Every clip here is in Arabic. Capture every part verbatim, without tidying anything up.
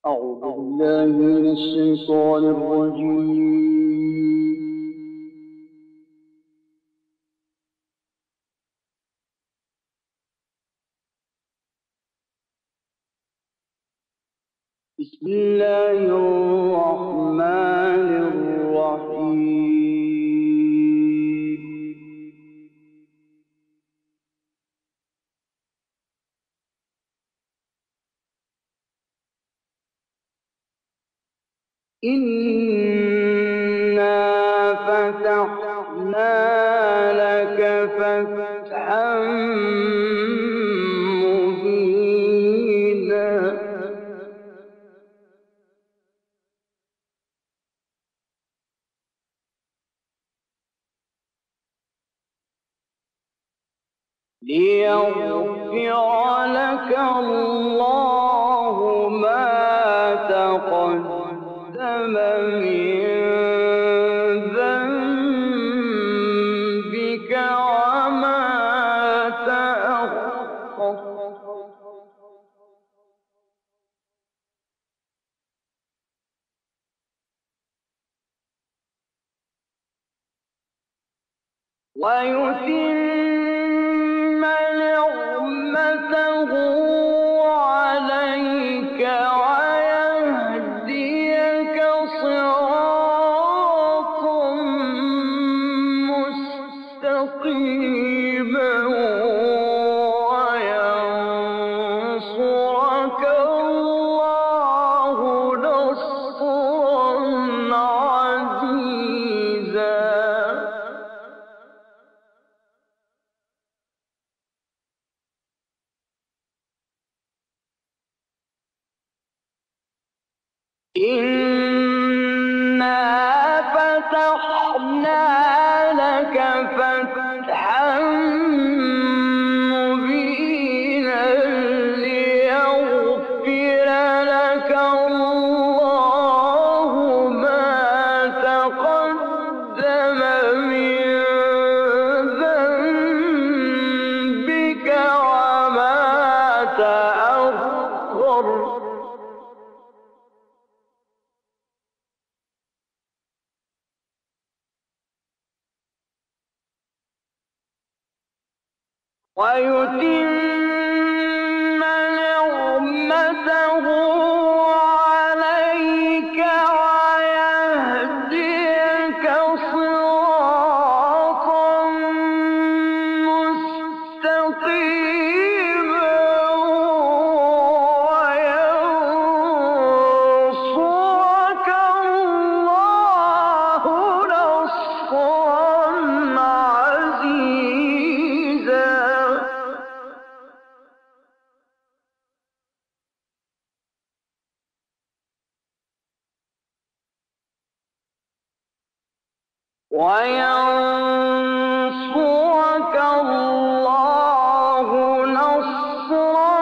أعوذ بالله من الشيطان الرجيم. بسم الله الرحمن الرحيم. إنا فتحنا لك فتحا مبينا ليغفر لك الله ما تقدم من ذنبك وما تأخر ويتم نعمته عليك ويهديك صراطا مستقيما وينصرك الله نصرا عزيزا. إنا فتحنا لك فتحا مبينا ليغفر لك الله ما تقدم من ذنبك وما تأخر ويتم نعمته عليك ويهديك صراطا مستقيما وينصرك الله نصرا عزيزا. وينصرك الله نصرا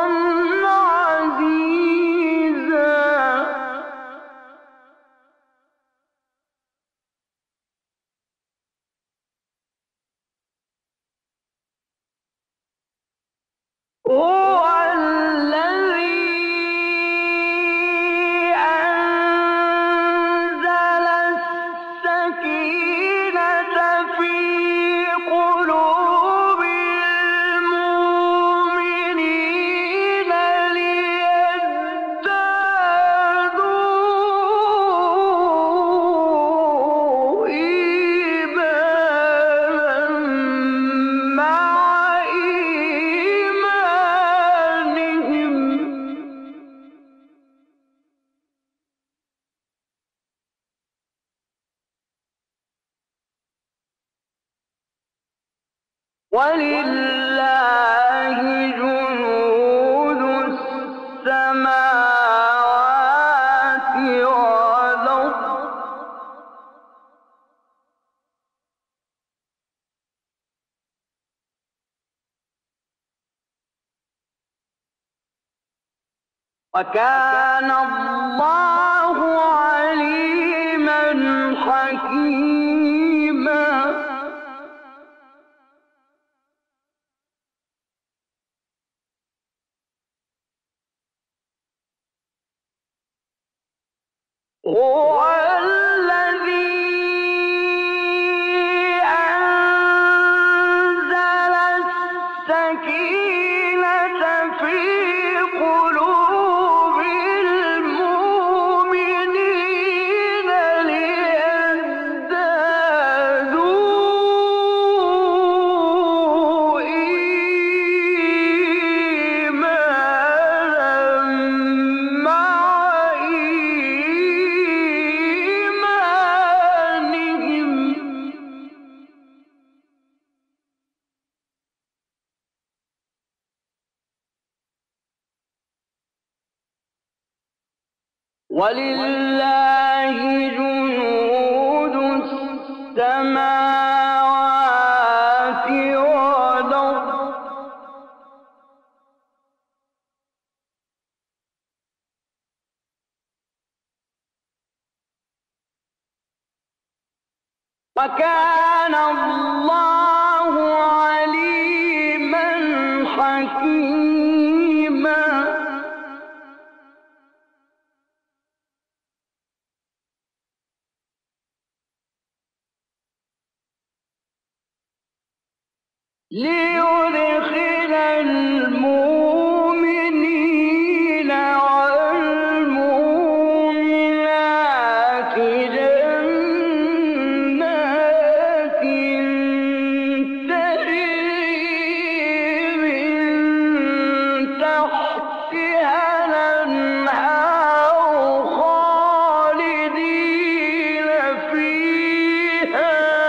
عزيزا. هو الذي أنزل السكينة في قلوب المؤمنين ليزدادوا إيمانا مع إيمانهم ولله جنود السماوات والأرض وكان الله عليما حكيما. هو الذي أنزل السكينة في قلوب المؤمنين ليزدادوا إيمانا مع إيمانهم. ولله جنود السماوات والأرض وكان الله عليما حكيما. ليدخل المؤمنين والمؤمنات جنات تجري من تحتها الأنهار خالدين فيها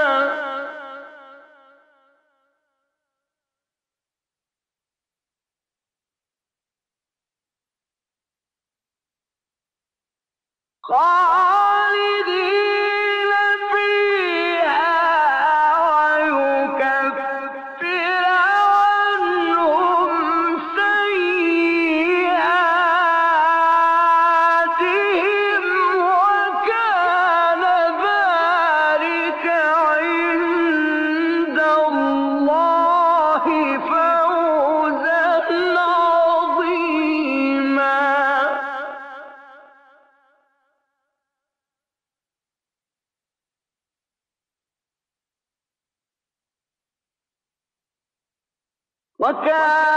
خالدين فيها ويكفر عنهم سيئاتهم وكان ذلك عند الله فوزا عظيما. وكان